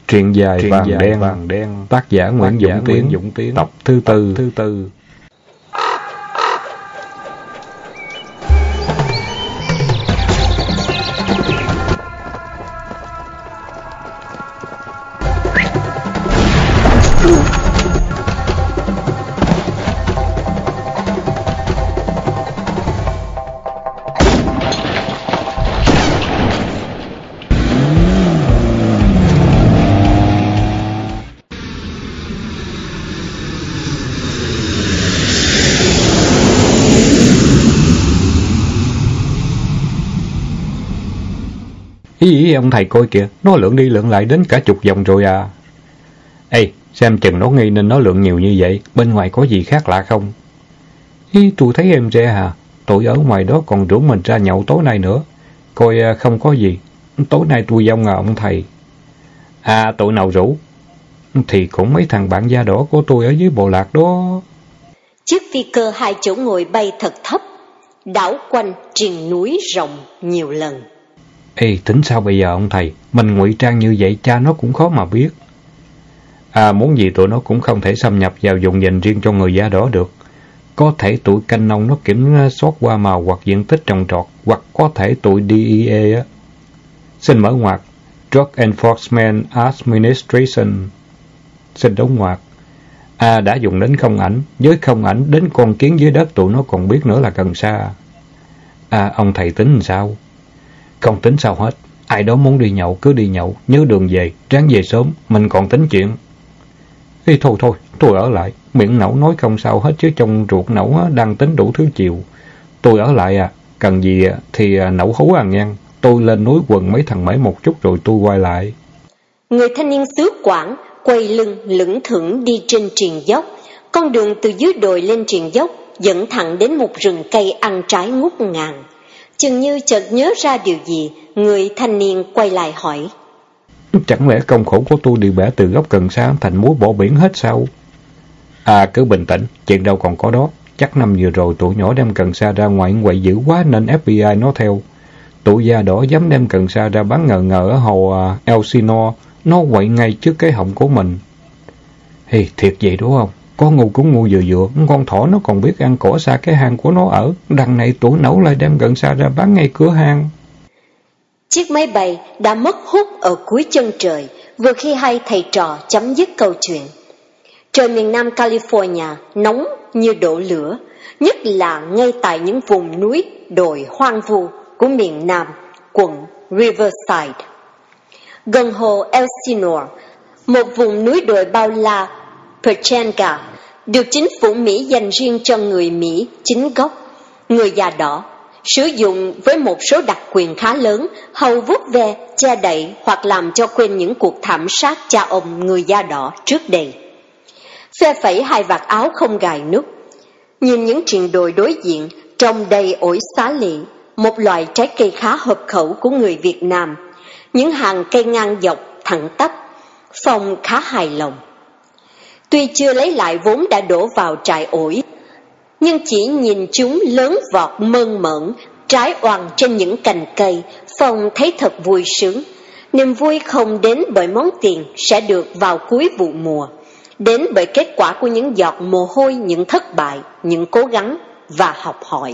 Truyện dài vàng đen, tác giả Nguyễn Dũng Tiến, tập thứ tư. Ý ông thầy coi kìa, nó lượn đi lượn lại đến cả chục vòng rồi à. Ê, xem chừng nó nghi nên nó lượn nhiều như vậy, bên ngoài có gì khác lạ không? Ý, tôi thấy em ra hả, tụi ở ngoài đó còn rủ mình ra nhậu tối nay nữa. Coi không có gì, tối nay tôi dông à ông thầy. À, tụi nào rủ? Thì cũng mấy thằng bạn da đỏ của tôi ở dưới bộ lạc đó. Chiếc phi cơ 2 chỗ ngồi bay thật thấp, đảo quanh triền núi rộng nhiều lần. Ê, tính sao bây giờ ông thầy? Mình ngụy trang như vậy cha nó cũng khó mà biết. À, muốn gì tụi nó cũng không thể xâm nhập vào vùng dành riêng cho người da đỏ được. Có thể tụi canh nông nó kiểm soát qua màu hoặc diện tích trồng trọt, hoặc có thể tụi DEA á. Xin mở ngoặc, Drug Enforcement Administration. Xin đóng ngoặc. À, đã dùng đến không ảnh, với không ảnh đến con kiến dưới đất tụi nó còn biết nữa là cần sa. À, ông thầy tính làm sao? Không tính sao hết, ai đó muốn đi nhậu cứ đi nhậu, nhớ đường về, ráng về sớm, mình còn tính chuyện. Ê, thôi, tôi ở lại, miệng nẩu nói không sao hết chứ trong ruột nẩu đang tính đủ thứ chiều. Tôi ở lại à, cần gì thì nẩu hú à ngang, tôi lên núi quần mấy thằng mễ một chút rồi tôi quay lại. Người thanh niên xứ Quảng quay lưng lững thững đi trên triền dốc, con đường từ dưới đồi lên triền dốc dẫn thẳng đến một rừng cây ăn trái ngút ngàn. Chừng như chợt nhớ ra điều gì, người thanh niên quay lại hỏi. Chẳng lẽ công khổ của tôi bị bẻ từ gốc cần sa thành muối bỏ biển hết sao? À, cứ bình tĩnh, chuyện đâu còn có đó. Chắc năm vừa rồi tụi nhỏ đem cần sa ra ngoài quậy dữ quá nên FBI nó theo. Tụi da đỏ dám đem cần sa ra bán ngờ ở hồ Elsinore, nó quậy ngay trước cái họng của mình. Thì thiệt vậy đúng không? Có ngu cũng ngu vừa, con thỏ nó còn biết ăn cỏ xa cái hang của nó ở. Đằng này tụi nấu lại đem cần sa ra bán ngay cửa hang. Chiếc máy bay đã mất hút ở cuối chân trời, vừa khi hai thầy trò chấm dứt câu chuyện. Trời miền Nam California nóng như đổ lửa, nhất là ngay tại những vùng núi đồi hoang vu của miền Nam, quận Riverside. Gần hồ Elsinore, một vùng núi đồi bao la Pechanga, được chính phủ Mỹ dành riêng cho người Mỹ chính gốc, người da đỏ, sử dụng với một số đặc quyền khá lớn, hầu vuốt ve, che đậy hoặc làm cho quên những cuộc thảm sát cha ông người da đỏ trước đây. Phe phẩy hai vạt áo không gài nút, nhìn những triền đồi đối diện trông đầy ổi xá lị, một loại trái cây khá hợp khẩu của người Việt Nam, những hàng cây ngang dọc thẳng tắp, Phong khá hài lòng. Tuy chưa lấy lại vốn đã đổ vào trại ổi, nhưng chỉ nhìn chúng lớn vọt mơn mởn, trái oằn trên những cành cây, Phong thấy thật vui sướng. Niềm vui không đến bởi món tiền sẽ được vào cuối vụ mùa, đến bởi kết quả của những giọt mồ hôi, những thất bại, những cố gắng và học hỏi.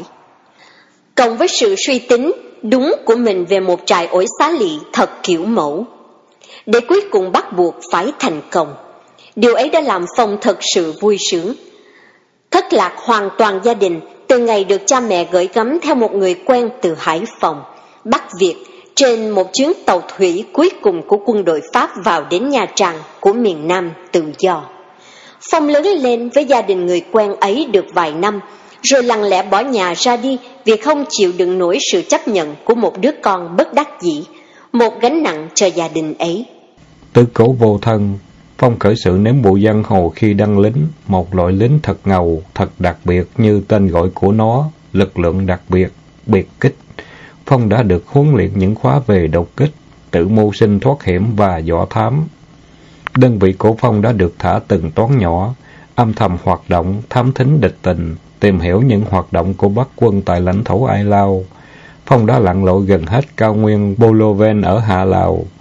Cộng với sự suy tính đúng của mình về một trại ổi xá lị thật kiểu mẫu, để cuối cùng bắt buộc phải thành công. Điều ấy đã làm Phong thật sự vui sướng. Thất lạc hoàn toàn gia đình từ ngày được cha mẹ gửi gắm theo một người quen từ Hải Phòng, Bắc Việt, trên một chuyến tàu thủy cuối cùng của quân đội Pháp vào đến Nha Trang của miền Nam tự do. Phong lớn lên với gia đình người quen ấy được vài năm, rồi lặng lẽ bỏ nhà ra đi vì không chịu đựng nổi sự chấp nhận của một đứa con bất đắc dĩ, một gánh nặng cho gia đình ấy. Tứ cố vô thân, Phong khởi sự nếm bụi giang hồ khi đăng lính, một loại lính thật ngầu, thật đặc biệt như tên gọi của nó, lực lượng đặc biệt, biệt kích. Phong đã được huấn luyện những khóa về đột kích, tự mưu sinh thoát hiểm và võ thám. Đơn vị của Phong đã được thả từng toán nhỏ, âm thầm hoạt động, thám thính địch tình, tìm hiểu những hoạt động của Bắc quân tại lãnh thổ Ai Lao. Phong đã lặn lội gần hết cao nguyên Boloven ở Hạ Lào,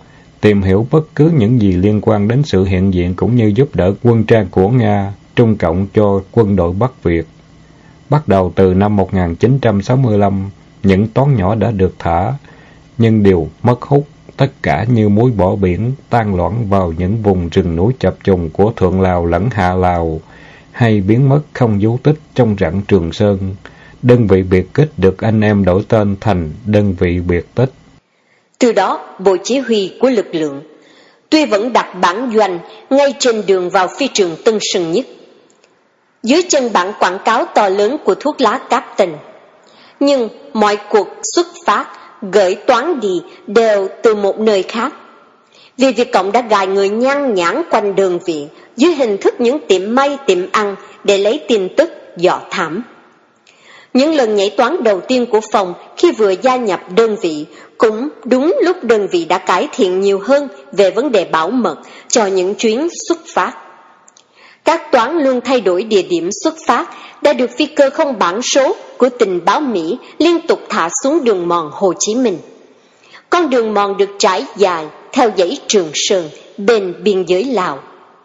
tìm hiểu bất cứ những gì liên quan đến sự hiện diện cũng như giúp đỡ quân trang của Nga, Trung Cộng cho quân đội Bắc Việt. Bắt đầu từ năm 1965, những toán nhỏ đã được thả, nhưng đều mất hút, tất cả như muối bỏ biển, tan loãng vào những vùng rừng núi chập trùng của Thượng Lào lẫn Hạ Lào, hay biến mất không dấu tích trong rặng Trường Sơn. Đơn vị biệt kích được anh em đổi tên thành đơn vị biệt tích. Từ đó, bộ chỉ huy của lực lượng tuy vẫn đặt bản doanh ngay trên đường vào phi trường Tân Sơn Nhất, dưới chân bảng quảng cáo to lớn của thuốc lá Captain, nhưng mọi cuộc xuất phát gửi toán đi đều từ một nơi khác, vì Việt Cộng đã gài người nhan nhản quanh đơn vị dưới hình thức những tiệm may tiệm ăn để lấy tin tức dò thám. Những lần nhảy toán đầu tiên của phòng khi vừa gia nhập đơn vị cũng đúng lúc đơn vị đã cải thiện nhiều hơn về vấn đề bảo mật cho những chuyến xuất phát. Các toán luôn thay đổi địa điểm xuất phát đã được phi cơ không bản số của tình báo Mỹ liên tục thả xuống đường mòn Hồ Chí Minh. Con đường mòn được trải dài theo dãy Trường Sơn bên biên giới Lào.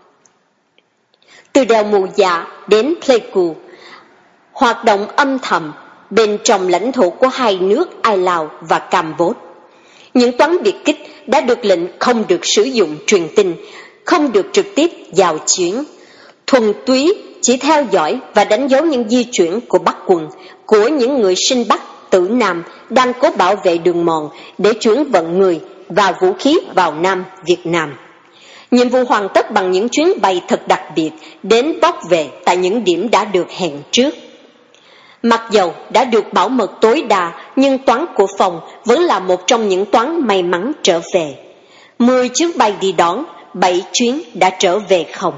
Từ đèo Mù Dạ đến Pleiku, hoạt động âm thầm bên trong lãnh thổ của hai nước Ai Lào và Campuchia. Những toán biệt kích đã được lệnh không được sử dụng truyền tin, không được trực tiếp giao chiến, thuần túy chỉ theo dõi và đánh dấu những di chuyển của Bắc quân, của những người sinh Bắc tử Nam đang cố bảo vệ đường mòn để chuyển vận người và vũ khí vào Nam Việt Nam. Nhiệm vụ hoàn tất bằng những chuyến bay thật đặc biệt đến bóc về tại những điểm đã được hẹn trước. Mặc dầu đã được bảo mật tối đa, nhưng toán của phòng vẫn là một trong những toán may mắn trở về. 10 chuyến bay đi đón, 7 chuyến đã trở về không.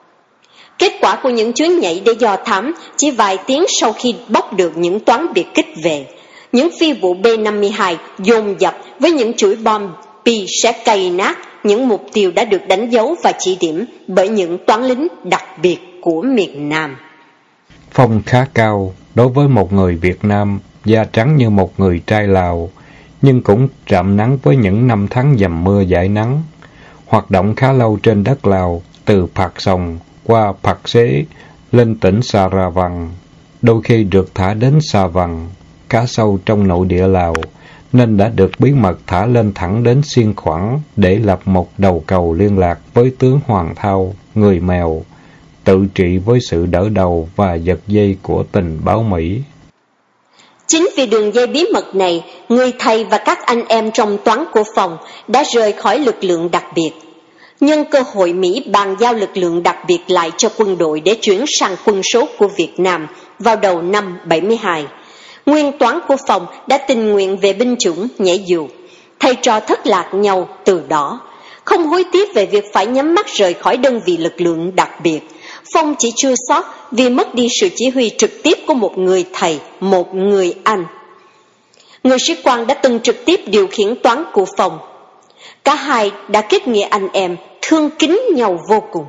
Kết quả của những chuyến nhảy để dò thám chỉ vài tiếng sau khi bóc được những toán biệt kích về. Những phi vụ B-52 dồn dập với những chuỗi bom Pi sẽ cày nát những mục tiêu đã được đánh dấu và chỉ điểm bởi những toán lính đặc biệt của miền Nam. Phong khá cao đối với một người Việt Nam, da trắng như một người trai Lào, nhưng cũng rạm nắng với những năm tháng dầm mưa dãi nắng. Hoạt động khá lâu trên đất Lào, từ Phạc Sòng qua Phạc Xế lên tỉnh Sa Ra Vàng, đôi khi được thả đến Sa Vàng, khá sâu trong nội địa Lào, nên đã được bí mật thả lên thẳng đến Xiên Khoảng để lập một đầu cầu liên lạc với tướng Hoàng Thao, người Mèo, tự trị với sự đỡ đầu và giật dây của tình báo Mỹ. Chính vì đường dây bí mật này, người thầy và các anh em trong toán của phòng đã rời khỏi lực lượng đặc biệt. Nhân cơ hội Mỹ bàn giao lực lượng đặc biệt lại cho quân đội để chuyển sang quân số của Việt Nam vào đầu năm 72. Nguyên toán của phòng đã tình nguyện về binh chủng nhảy dù. Thầy trò thất lạc nhau từ đó. Không hối tiếc về việc phải nhắm mắt rời khỏi đơn vị lực lượng đặc biệt, Phong chỉ chua xót vì mất đi sự chỉ huy trực tiếp của một người thầy, một người anh. Người sĩ quan đã từng trực tiếp điều khiển toán của Phong. Cả hai đã kết nghĩa anh em, thương kính nhau vô cùng.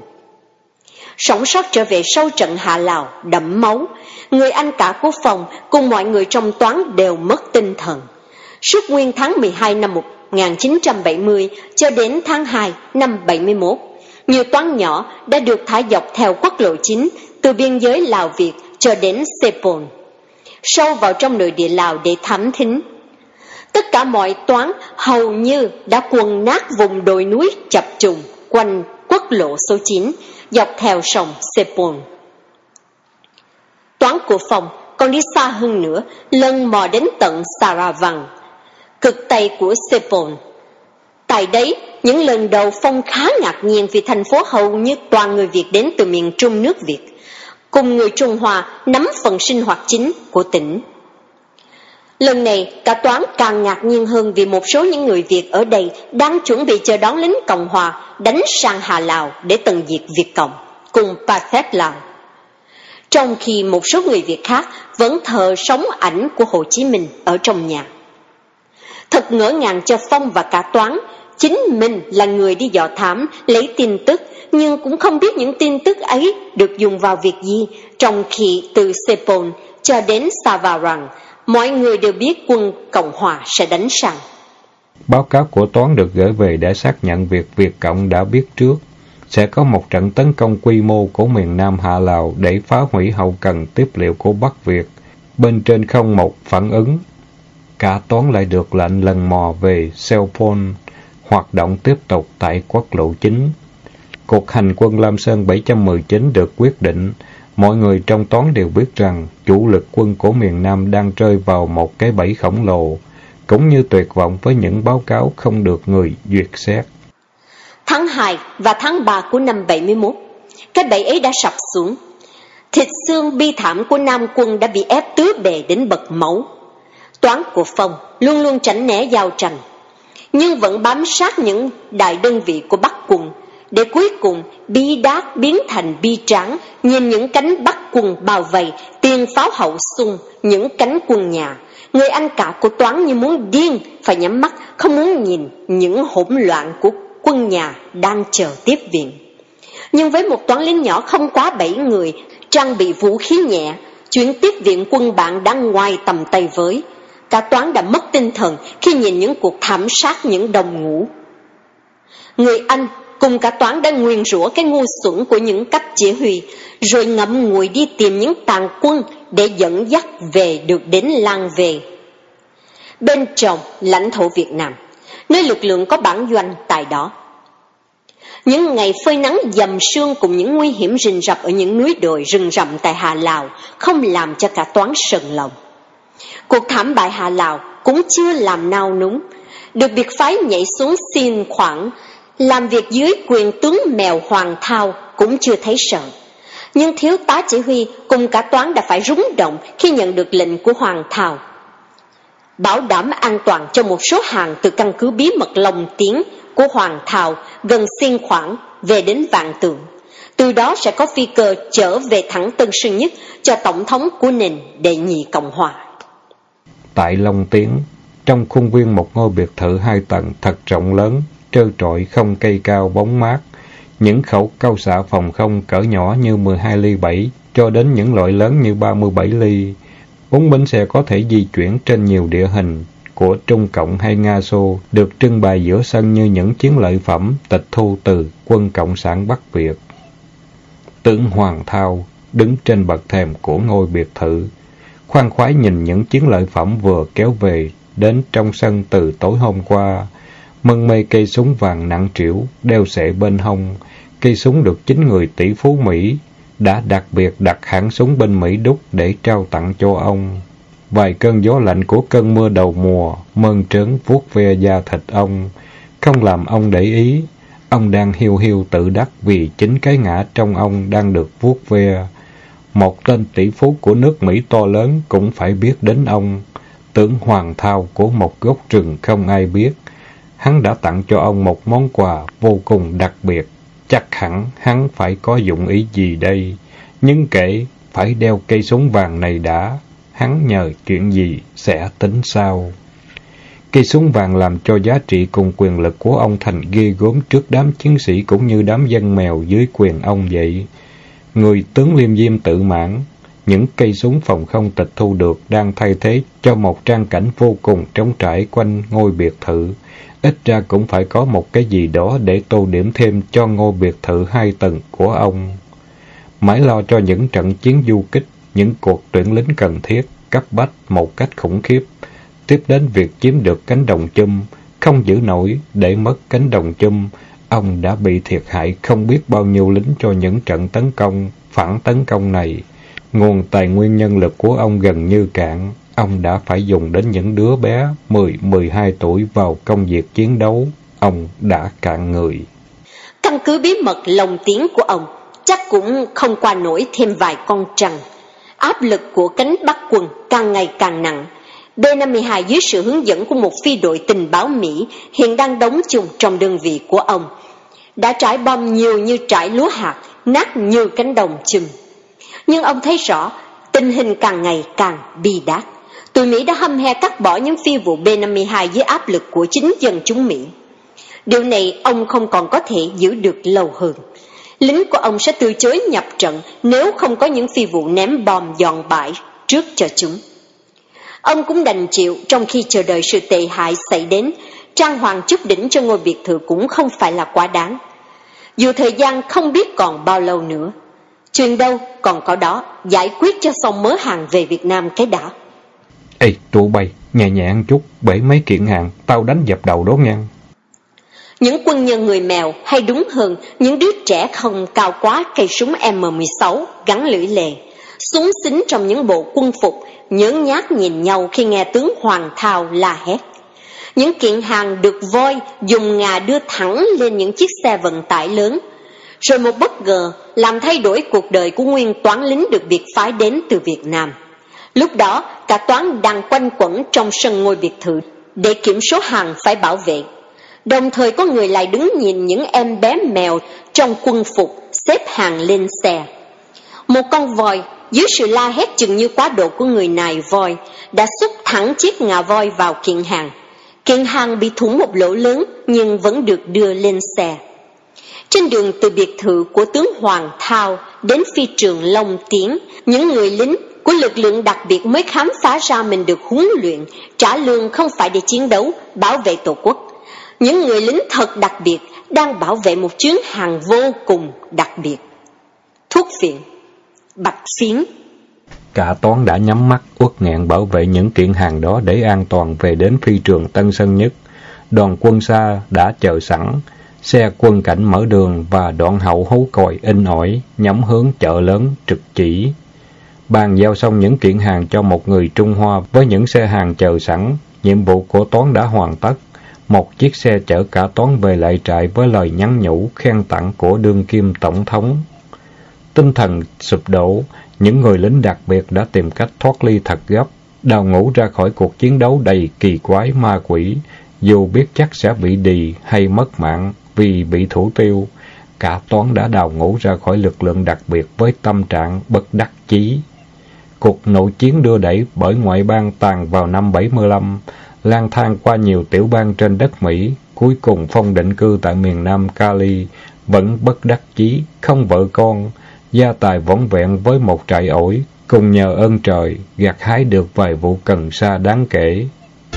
Sống sót trở về sau trận Hạ Lào đẫm máu, người anh cả của Phong cùng mọi người trong toán đều mất tinh thần. Suốt nguyên tháng 12 năm 1970 cho đến tháng 2 năm 71, nhiều toán nhỏ đã được thả dọc theo quốc lộ 9 từ biên giới Lào Việt cho đến Sepol, sâu vào trong nội địa Lào để thám thính. Tất cả mọi toán hầu như đã quần nát vùng đồi núi chập trùng quanh quốc lộ số 9 dọc theo sông Sepol. Toán của Phong còn đi xa hơn nữa, lần mò đến tận Sa Ra Vàng, cực tây của Sepol. Tại đấy, những lần đầu Phong khá ngạc nhiên vì thành phố hầu như toàn người Việt đến từ miền Trung nước Việt, cùng người Trung Hoa nắm phần sinh hoạt chính của tỉnh. Lần này, cả toán càng ngạc nhiên hơn vì một số những người Việt ở đây đang chuẩn bị chờ đón lính Cộng Hòa đánh sang Hà Lào để tận diệt Việt Cộng cùng Pathet Lào. Trong khi một số người Việt khác vẫn thờ sống ảnh của Hồ Chí Minh ở trong nhà. Thật ngỡ ngàng cho Phong và cả toán, chính mình là người đi dò thám, lấy tin tức, nhưng cũng không biết những tin tức ấy được dùng vào việc gì, trong khi từ Sepol cho đến Sa Va Rang, mọi người đều biết quân Cộng Hòa sẽ đánh sang. Báo cáo của toán được gửi về đã xác nhận việc Việt Cộng đã biết trước sẽ có một trận tấn công quy mô của miền Nam Hạ Lào để phá hủy hậu cần tiếp liệu của Bắc Việt. Bên trên không một phản ứng. Cả toán lại được lệnh lần mò về Seopol, hoạt động tiếp tục tại quốc lộ 9. Cuộc hành quân Lam Sơn 719 được quyết định. Mọi người trong toán đều biết rằng chủ lực quân của miền Nam đang rơi vào một cái bẫy khổng lồ, cũng như tuyệt vọng với những báo cáo không được người duyệt xét. Tháng 2 và tháng 3 của năm 71, cái bẫy ấy đã sập xuống. Thịt xương bi thảm của Nam quân đã bị ép tứ bề đến bật máu. Toán của Phong luôn luôn tránh né giao tranh, nhưng vẫn bám sát những đại đơn vị của Bắc quân, để cuối cùng bi đát biến thành bi tráng, nhìn những cánh Bắc quân bao vây, tiền pháo hậu xung những cánh quân nhà. Người anh cả của Toán như muốn điên, phải nhắm mắt, không muốn nhìn những hỗn loạn của quân nhà đang chờ tiếp viện. Nhưng với một toán lính nhỏ không quá 7 người, trang bị vũ khí nhẹ, chuyến tiếp viện quân bạn đang ngoài tầm tay với. Cả toán đã mất tinh thần khi nhìn những cuộc thảm sát những đồng ngũ. Người Anh cùng cả toán đã nguyền rủa cái ngu xuẩn của những cách chỉ huy, rồi ngậm ngùi đi tìm những tàn quân để dẫn dắt về được đến Lang Về. Bên trong lãnh thổ Việt Nam, nơi lực lượng có bản doanh tại đó, những ngày phơi nắng dầm sương cùng những nguy hiểm rình rập ở những núi đồi rừng rậm tại Hà Lào không làm cho cả toán sờn lòng. Cuộc thảm bại Hà Lào cũng chưa làm nao núng, được biệt phái nhảy xuống xin khoảng, làm việc dưới quyền tướng mèo Hoàng Thao cũng chưa thấy sợ. Nhưng thiếu tá chỉ huy cùng cả toán đã phải rúng động khi nhận được lệnh của Hoàng Thao bảo đảm an toàn cho một số hàng từ căn cứ bí mật Long Tiến của Hoàng Thao gần Xiên Khoảng về đến Vạn Tượng. Từ đó sẽ có phi cơ trở về thẳng Tân Sơn Nhất cho tổng thống của nền đệ nhị Cộng Hòa. Tại Long Tiến, trong khuôn viên một ngôi biệt thự 2 tầng thật rộng lớn, trơ trọi không cây cao bóng mát, những khẩu cao xạ phòng không cỡ nhỏ như 12 ly 7 cho đến những loại lớn như 37 ly. 4 bánh xe có thể di chuyển trên nhiều địa hình của Trung Cộng hay Nga Xô được trưng bày giữa sân như những chiến lợi phẩm tịch thu từ quân Cộng sản Bắc Việt. Tướng Hoàng Thao đứng trên bậc thềm của ngôi biệt thự, khoan khoái nhìn những chiến lợi phẩm vừa kéo về đến trong sân từ tối hôm qua. Mân mê cây súng vàng nặng trĩu đeo xệ bên hông. Cây súng được chính người tỷ phú Mỹ đã đặc biệt đặt hãng súng bên Mỹ đúc để trao tặng cho ông. Vài cơn gió lạnh của cơn mưa đầu mùa mơn trớn vuốt ve da thịt ông, không làm ông để ý. Ông đang hiu hiu tự đắc vì chính cái ngã trong ông đang được vuốt ve. Một tên tỷ phú của nước Mỹ to lớn cũng phải biết đến ông. Tướng Hoàng Thao của một gốc rừng không ai biết. Hắn đã tặng cho ông một món quà vô cùng đặc biệt. Chắc hẳn hắn phải có dụng ý gì đây. Nhưng kể phải đeo cây súng vàng này đã. Hắn nhờ chuyện gì sẽ tính sau. Cây súng vàng làm cho giá trị cùng quyền lực của ông thành ghê gớm trước đám chiến sĩ cũng như đám dân mèo dưới quyền ông vậy. Người tướng liêm diêm tự mãn, những cây súng phòng không tịch thu được đang thay thế cho một trang cảnh vô cùng trống trải quanh ngôi biệt thự. Ít ra cũng phải có một cái gì đó để tô điểm thêm cho ngôi biệt thự 2 tầng của ông. Mãi lo cho những trận chiến du kích, những cuộc tuyển lính cần thiết, cấp bách một cách khủng khiếp. Tiếp đến việc chiếm được cánh đồng chum, không giữ nổi để mất cánh đồng chum. Ông đã bị thiệt hại không biết bao nhiêu lính cho những trận tấn công, phản tấn công này. Nguồn tài nguyên nhân lực của ông gần như cạn. Ông đã phải dùng đến những đứa bé 10-12 tuổi vào công việc chiến đấu. Ông đã cạn người. Căn cứ bí mật Long Tiến của ông chắc cũng không qua nổi thêm vài con trăng. Áp lực của cánh Bắc quân càng ngày càng nặng. B-52 dưới sự hướng dẫn của một phi đội tình báo Mỹ hiện đang đóng chung trong đơn vị của ông, đã trải bom nhiều như trải lúa hạt, nát như cánh đồng chùm. Nhưng ông thấy rõ tình hình càng ngày càng bi đát. Tụi Mỹ đã hăm he cắt bỏ những phi vụ B-52 dưới áp lực của chính dân chúng Mỹ. Điều này ông không còn có thể giữ được lâu hơn. Lính của ông sẽ từ chối nhập trận nếu không có những phi vụ ném bom dọn bãi trước cho chúng. Ông cũng đành chịu trong khi chờ đợi sự tệ hại xảy đến, trang hoàng chút đỉnh cho ngôi biệt thự cũng không phải là quá đáng. Dù thời gian không biết còn bao lâu nữa. Chuyện đâu còn có đó, giải quyết cho xong mớ hàng về Việt Nam cái đã. Ê, tụi bay, nhẹ nhàng chút, bể mấy kiện hàng, tao đánh dập đầu đó nha. Những quân nhân người Mèo, hay đúng hơn, những đứa trẻ không cao quá cây súng M16 gắn lưỡi lề, súng xính trong những bộ quân phục, nhớ nhác nhìn nhau khi nghe tướng Hoàng Thao la hét. Những kiện hàng được voi dùng ngà đưa thẳng lên những chiếc xe vận tải lớn. Rồi một bất ngờ làm thay đổi cuộc đời của nguyên toán lính được biệt phái đến từ Việt Nam. Lúc đó, cả toán đang quanh quẩn trong sân ngôi biệt thự để kiểm số hàng phải bảo vệ. Đồng thời có người lại đứng nhìn những em bé mèo trong quân phục xếp hàng lên xe. Một con voi, dưới sự la hét chừng như quá độ của người nài voi, đã xúc thẳng chiếc ngà voi vào kiện hàng. Kiện hàng bị thủng một lỗ lớn nhưng vẫn được đưa lên xe. Trên đường từ biệt thự của tướng Hoàng Thao đến phi trường Long Tiến, những người lính của lực lượng đặc biệt mới khám phá ra mình được huấn luyện, trả lương không phải để chiến đấu, bảo vệ Tổ quốc. Những người lính thật đặc biệt đang bảo vệ một chuyến hàng vô cùng đặc biệt. Thuốc phiện, bạch phiến. Cả toán đã nhắm mắt uất nghẹn bảo vệ những kiện hàng đó để an toàn về đến phi trường Tân Sơn Nhất. Đoàn quân xa đã chờ sẵn, xe quân cảnh mở đường và đoạn hậu hú còi in ỏi nhắm hướng chợ lớn Trực Chỉ. Bàn giao xong những kiện hàng cho một người Trung Hoa với những xe hàng chờ sẵn, nhiệm vụ của toán đã hoàn tất. Một chiếc xe chở cả toán về lại trại với lời nhắn nhủ khen tặng của đương kim tổng thống. Tinh thần sụp đổ, những người lính đặc biệt đã tìm cách thoát ly thật gấp, đào ngũ ra khỏi cuộc chiến đấu đầy kỳ quái ma quỷ, dù biết chắc sẽ bị đì hay mất mạng vì bị thủ tiêu. Cả toán đã đào ngũ ra khỏi lực lượng đặc biệt với tâm trạng bất đắc chí. Cuộc nội chiến đưa đẩy bởi ngoại bang tàn vào năm 75, lang thang qua nhiều tiểu bang trên đất Mỹ, cuối cùng phong định cư tại miền Nam Cali, vẫn bất đắc chí, không vợ con, gia tài vỏn vẹn với một trại ổi, cùng nhờ ơn trời, gặt hái được vài vụ cần sa đáng kể.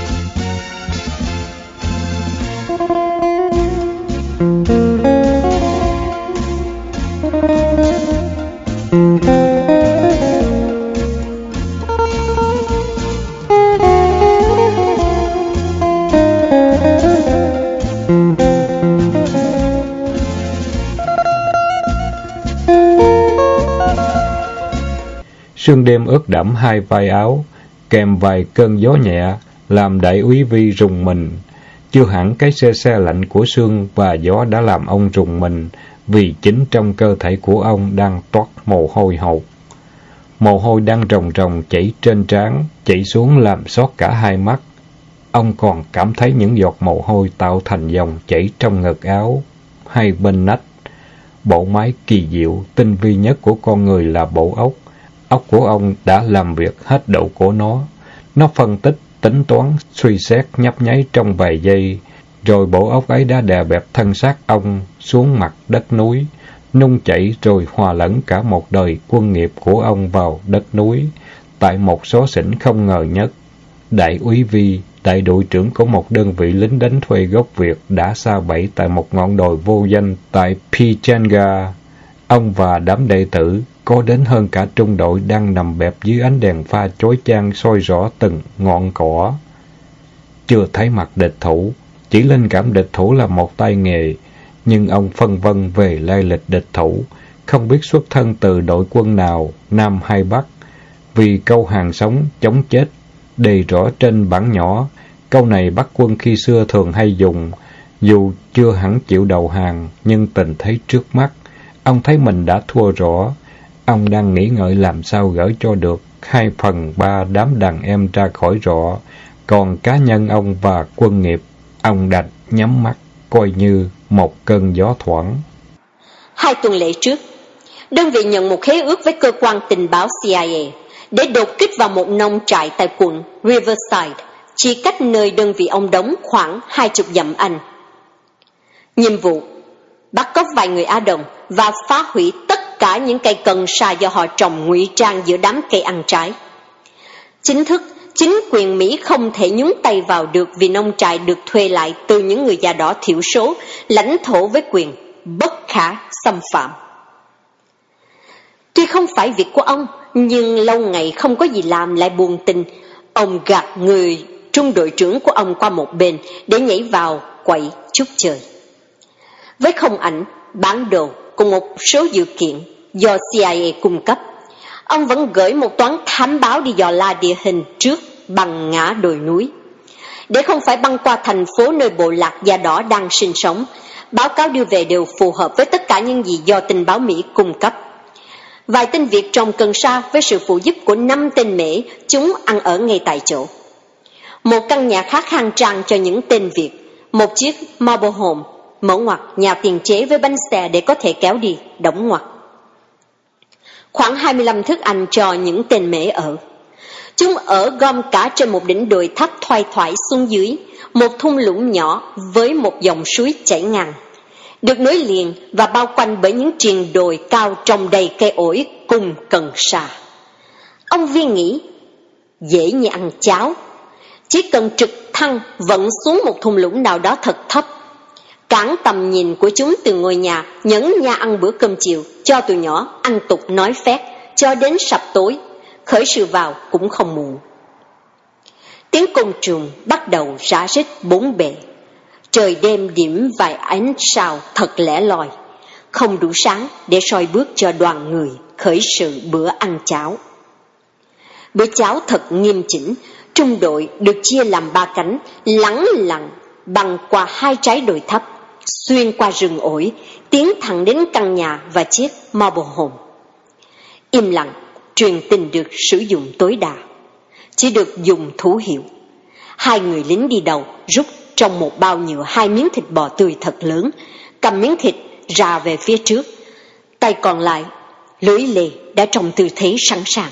Sương đêm ướt đẫm hai vai áo, kèm vài cơn gió nhẹ, làm đại úy Vi rùng mình. Chưa hẳn cái se lạnh của sương và gió đã làm ông rùng mình, vì chính trong cơ thể của ông đang toát mồ hôi hột. Mồ hôi đang ròng ròng chảy trên trán, chảy xuống làm xót cả hai mắt. Ông còn cảm thấy những giọt mồ hôi tạo thành dòng chảy trong ngực áo, hay bên nách. Bộ máy kỳ diệu, tinh vi nhất của con người là bộ óc. Óc của ông đã làm việc hết độ của nó. Nó phân tích, tính toán, suy xét, nhấp nháy trong vài giây. Rồi bộ óc ấy đã đè bẹp thân xác ông xuống mặt đất núi, nung chảy rồi hòa lẫn cả một đời quân nghiệp của ông vào đất núi. Tại một xó xỉnh không ngờ nhất, đại úy Vi, đại đội trưởng của một đơn vị lính đánh thuê gốc Việt đã sa bẫy tại một ngọn đồi vô danh tại Pichanga. Ông và đám đệ tử, có đến hơn cả trung đội đang nằm bẹp dưới ánh đèn pha chói chang soi rõ từng ngọn cỏ. Chưa thấy mặt địch thủ, chỉ linh cảm địch thủ là một tay nghề, nhưng ông phân vân về lai lịch địch thủ, không biết xuất thân từ đội quân nào, Nam hay Bắc. Vì câu hàng sống, chống chết, đề rõ trên bảng nhỏ, câu này Bắc quân khi xưa thường hay dùng, dù chưa hẳn chịu đầu hàng, nhưng tình thế trước mắt, ông thấy mình đã thua rõ. Ông đang nghĩ ngợi làm sao gỡ cho được 2/3 đám đàn em ra khỏi rọ, còn cá nhân ông và quân nghiệp, ông đành nhắm mắt, coi như một cơn gió thoảng. 2 tuần lễ trước, đơn vị nhận một khế ước với cơ quan tình báo CIA để đột kích vào một nông trại tại quận Riverside, chỉ cách nơi đơn vị ông đóng khoảng 20 dặm Anh. Nhiệm vụ: bắt cóc vài người Á Đông và phá hủy tất cả những cây cần sa do họ trồng ngụy trang giữa đám cây ăn trái. Chính thức, Chính quyền Mỹ không thể nhúng tay vào được vì nông trại được thuê lại từ những người da đỏ thiểu số, lãnh thổ với quyền bất khả xâm phạm. Tuy không phải việc của ông, nhưng lâu ngày không có gì làm lại buồn tình. Ông gạt người trung đội trưởng của ông qua một bên để nhảy vào quậy chút chơi. Với không ảnh, bản đồ cùng một số dữ kiện do CIA cung cấp, ông vẫn gửi một toán thám báo đi dò la địa hình trước bằng ngã đồi núi. Để không phải băng qua thành phố nơi bộ lạc da đỏ đang sinh sống, báo cáo đưa về đều phù hợp với tất cả những gì do tình báo Mỹ cung cấp. Vài tên Việt trồng cần sa với sự phụ giúp của 5 tên Mễ, chúng ăn ở ngay tại chỗ. Một căn nhà khác khang trang cho những tên Việt, một chiếc mobile home, mở ngoặt, nhà tiền chế với bánh xe để có thể kéo đi, đóng ngoặt. Khoảng 25 thức ăn cho những tên Mễ ở. Chúng ở gom cả trên một đỉnh đồi thấp thoai thoải xuống dưới, một thung lũng nhỏ với một dòng suối chảy ngang, được nối liền và bao quanh bởi những triền đồi cao trồng đầy cây ổi cùng cần sa. Ông Vi nghĩ, dễ như ăn cháo, chỉ cần trực thăng vận xuống một thung lũng nào đó thật thấp, cản tầm nhìn của chúng từ ngôi nhà, nhẫn nha ăn bữa cơm chiều, cho tụi nhỏ ăn tục nói phét, cho đến sập tối, khởi sự vào cũng không muộn. Tiếng côn trùng bắt đầu rã rít bốn bề. Trời đêm điểm vài ánh sao thật lẻ loi, không đủ sáng để soi bước cho đoàn người khởi sự bữa ăn cháo. Bữa cháo thật nghiêm chỉnh, trung đội được chia làm 3 cánh, lẳng lặng băng qua 2 trái đồi thấp, xuyên qua rừng ổi, tiến thẳng đến căn nhà và chiếc mobile home. Im lặng, truyền tin được sử dụng tối đa, chỉ được dùng thủ hiệu. 2 người lính đi đầu rút trong một bao nhựa 2 miếng thịt bò tươi thật lớn, cầm miếng thịt ra về phía trước, tay còn lại lưỡi lê đã trong tư thế sẵn sàng.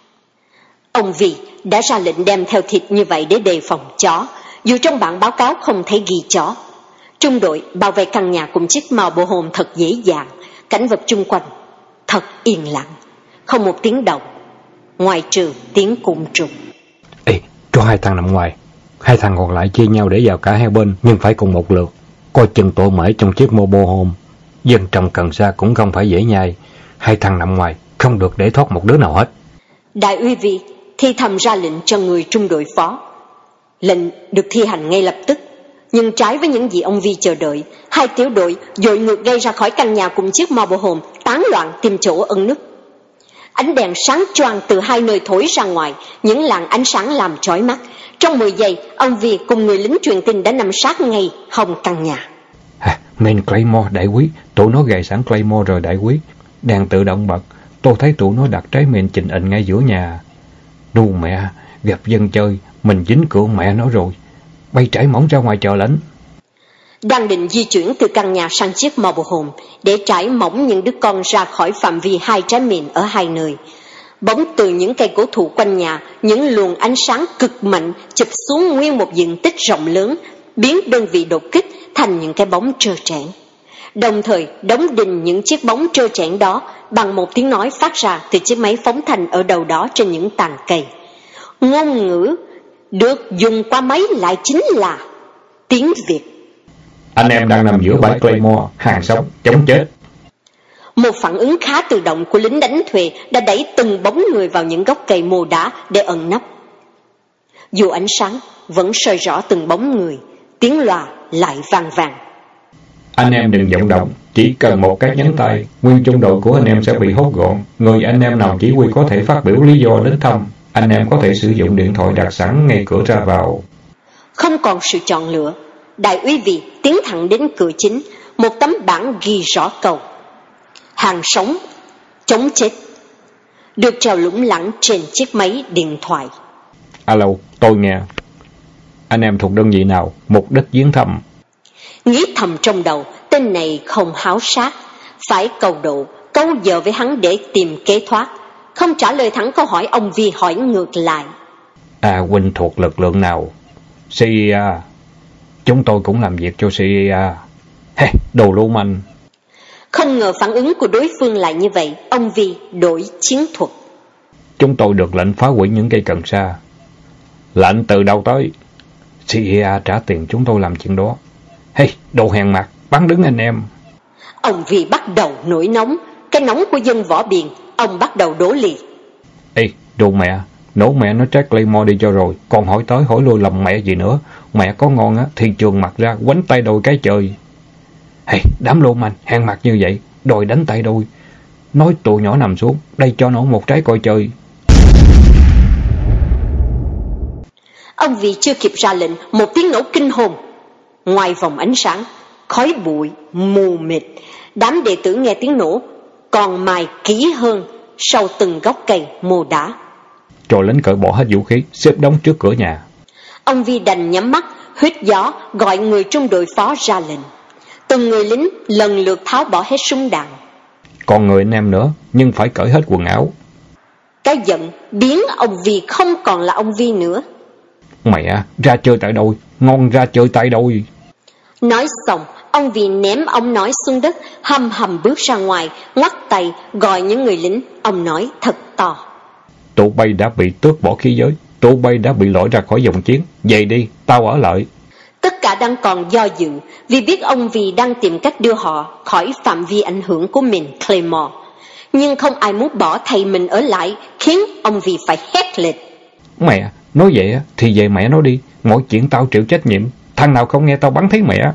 Ông Vi đã ra lệnh đem theo thịt như vậy để đề phòng chó, dù trong bản báo cáo không thấy ghi chó. Trung đội bảo vệ căn nhà cùng chiếc mobile home thật dễ dàng, cảnh vật chung quanh thật yên lặng, không một tiếng động, ngoài trừ tiếng côn trùng. Ê, cho 2 thằng nằm ngoài, 2 thằng còn lại chia nhau để vào cả 2 bên, nhưng phải cùng một lượt. Coi chừng tổ mễ trong chiếc mobile home. Dân trồng cần sa cũng không phải dễ nhai. 2 thằng nằm ngoài, không được để thoát một đứa nào hết. Đại úy Vi thì thầm ra lệnh cho người trung đội phó. Lệnh được thi hành ngay lập tức, nhưng trái với những gì ông Vi chờ đợi, 2 tiểu đội dội ngược gây ra khỏi căn nhà cùng chiếc mobile home, tán loạn tìm chỗ ẩn núp. Ánh đèn sáng choang từ 2 nơi thổi ra ngoài, những làn ánh sáng làm chói mắt. Trong 10 giây, ông Vi cùng người lính truyền tin đã nằm sát ngay hông căn nhà. Men Claymore, đại quý, tụi nó gài sẵn Claymore rồi đại quý. Đèn tự động bật, tôi thấy tụi nó đặt trái men chình ịnh ngay giữa nhà. Đu mẹ, gặp dân chơi, mình dính cửa mẹ nó rồi. Bay trải mỏng ra ngoài chờ lãnh. Đang định di chuyển từ căn nhà sang chiếc mobile home để trải mỏng những đứa con ra khỏi phạm vi 2 trái mìn ở 2 nơi, bỗng từ những cây cổ thụ quanh nhà, những luồng ánh sáng cực mạnh chụp xuống nguyên một diện tích rộng lớn, biến đơn vị đột kích thành những cái bóng trơ trẽn. Đồng thời đóng đinh những chiếc bóng trơ trẽn đó bằng một tiếng nói phát ra từ chiếc máy phóng thanh ở đầu đó trên những tàn cây. Ngôn ngữ được dùng qua máy lại chính là tiếng Việt. Anh em đang nằm giữa bãi Claymore, hàng sống, chống chết. Một phản ứng khá tự động của lính đánh thuê đã đẩy từng bóng người vào những gốc cây mô đá để ẩn nấp. Dù ánh sáng vẫn soi rõ từng bóng người, tiếng loa lại vang vang. Anh em đừng vọng động, chỉ cần một cái nhấn tay, nguyên trung đội của anh em sẽ bị hốt gọn. Người anh em nào chỉ huy có thể phát biểu lý do đến thăm. Anh em có thể sử dụng điện thoại đặt sẵn ngay cửa ra vào. Không còn sự chọn lựa, đại úy Vi tiến thẳng đến cửa chính, một tấm bảng ghi rõ câu: hàng sống, chống chết, được treo lủng lẳng trên chiếc máy điện thoại. Alo, tôi nghe. Anh em thuộc đơn vị nào, mục đích viếng thăm? Nghĩ thầm trong đầu, tên này không háo sát, phải cầu độ, câu giờ với hắn để tìm kế thoát. Không trả lời thẳng câu hỏi, ông Vi hỏi ngược lại. Huynh thuộc lực lượng nào? CIA. Chúng tôi cũng làm việc cho CIA. Đồ lưu manh. Không ngờ phản ứng của đối phương lại như vậy, ông Vi đổi chiến thuật. Chúng tôi được lệnh phá hủy những cây cần sa. Lệnh từ đâu tới? CIA trả tiền chúng tôi làm chuyện đó. Hey, đồ hèn mặt, bắn đứng anh em. Ông Vi bắt đầu nổi nóng. Cái nóng của dân võ biền, ông bắt đầu đổ liệt. Ê, đồ mẹ, nổ mẹ nó Jack Claymore đi cho rồi. Còn hỏi tới hỏi lui lầm mẹ gì nữa. Mẹ có ngon á, thì trường mặt ra, quánh tay đôi cái chơi. Hey, đám lô manh, hèn mặt như vậy, đòi đánh tay đôi. Nói tụi nhỏ nằm xuống, đây cho nó một trái coi chơi. Ông Vi chưa kịp ra lệnh, một tiếng nổ kinh hồn. Ngoài vòng ánh sáng, khói bụi, mù mịt, đám đệ tử nghe tiếng nổ, còn mài kỹ hơn sau từng gốc cây mồ đá. Trò lính cởi bỏ hết vũ khí, xếp đống trước cửa nhà. Ông Vi đành nhắm mắt, hít gió, gọi người trung đội phó ra lệnh. Từng người lính lần lượt tháo bỏ hết súng đạn. Còn người anh em nữa, nhưng phải cởi hết quần áo. Cái giận biến ông Vi không còn là ông Vi nữa. Mẹ, ra chơi tại đôi, ngon ra chơi tại đôi. Nói xong, ông Vi ném ống nói xuống đất, hầm hầm bước ra ngoài, ngoắt tay gọi những người lính. Ông nói thật to. Tụi bay đã bị tước bỏ khí giới, tụi bay đã bị loại ra khỏi dòng chiến. Về đi, tao ở lại. Tất cả đang còn do dự, vì biết ông Vi đang tìm cách đưa họ khỏi phạm vi ảnh hưởng của mình, Claymore. Nhưng không ai muốn bỏ thầy mình ở lại, khiến ông Vi phải hét lên. Mẹ, nói vậy á, thì về mẹ nó đi. Mọi chuyện tao chịu trách nhiệm. Thằng nào không nghe tao bắn thấy mẹ.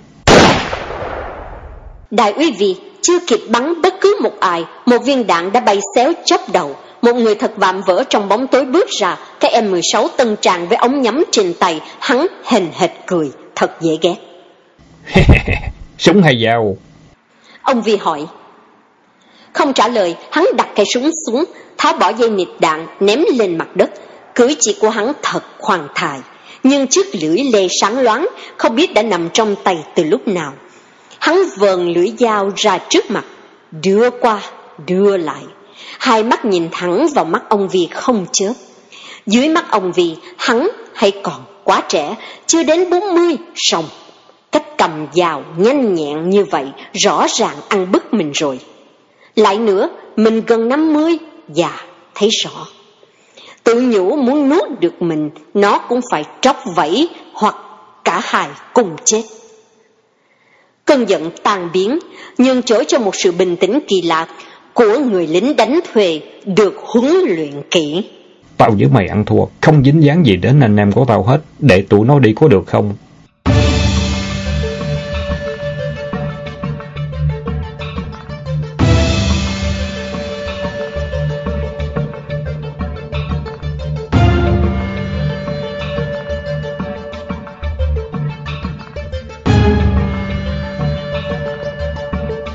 Đại úy Vi chưa kịp bắn bất cứ một ai, một viên đạn đã bay xéo chóp đầu. Một người thật vạm vỡ trong bóng tối bước ra, cái M16 tân tràng với ống nhắm trên tay, hắn hềnh hệt cười, thật dễ ghét. Súng hay dao? Ông Vi hỏi. Không trả lời, hắn đặt cây súng xuống, tháo bỏ dây nịt đạn, ném lên mặt đất. Cử chỉ của hắn thật khoan thai, nhưng chiếc lưỡi lê sáng loáng, không biết đã nằm trong tay từ lúc nào. Hắn vờn lưỡi dao ra trước mặt, đưa qua, đưa lại. Hai mắt nhìn thẳng vào mắt ông Vi không chớp. Dưới mắt ông Vi, hắn hay còn quá trẻ, chưa đến 40, song cách cầm dao nhanh nhẹn như vậy rõ ràng ăn bức mình rồi. Lại nữa, mình gần 50, già, thấy rõ. Tự nhủ muốn nuốt được mình, nó cũng phải tróc vẫy hoặc cả hai cùng chết. Cơn giận tan biến, nhường chỗ cho một sự bình tĩnh kỳ lạ của người lính đánh thuê được huấn luyện kỹ. Tao với mày ăn thua, không dính dáng gì đến anh em của tao hết, để tụi nó đi có được không?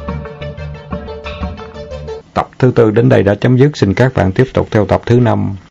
Tập thứ 4 đến đây đã chấm dứt, xin các bạn tiếp tục theo tập thứ 5.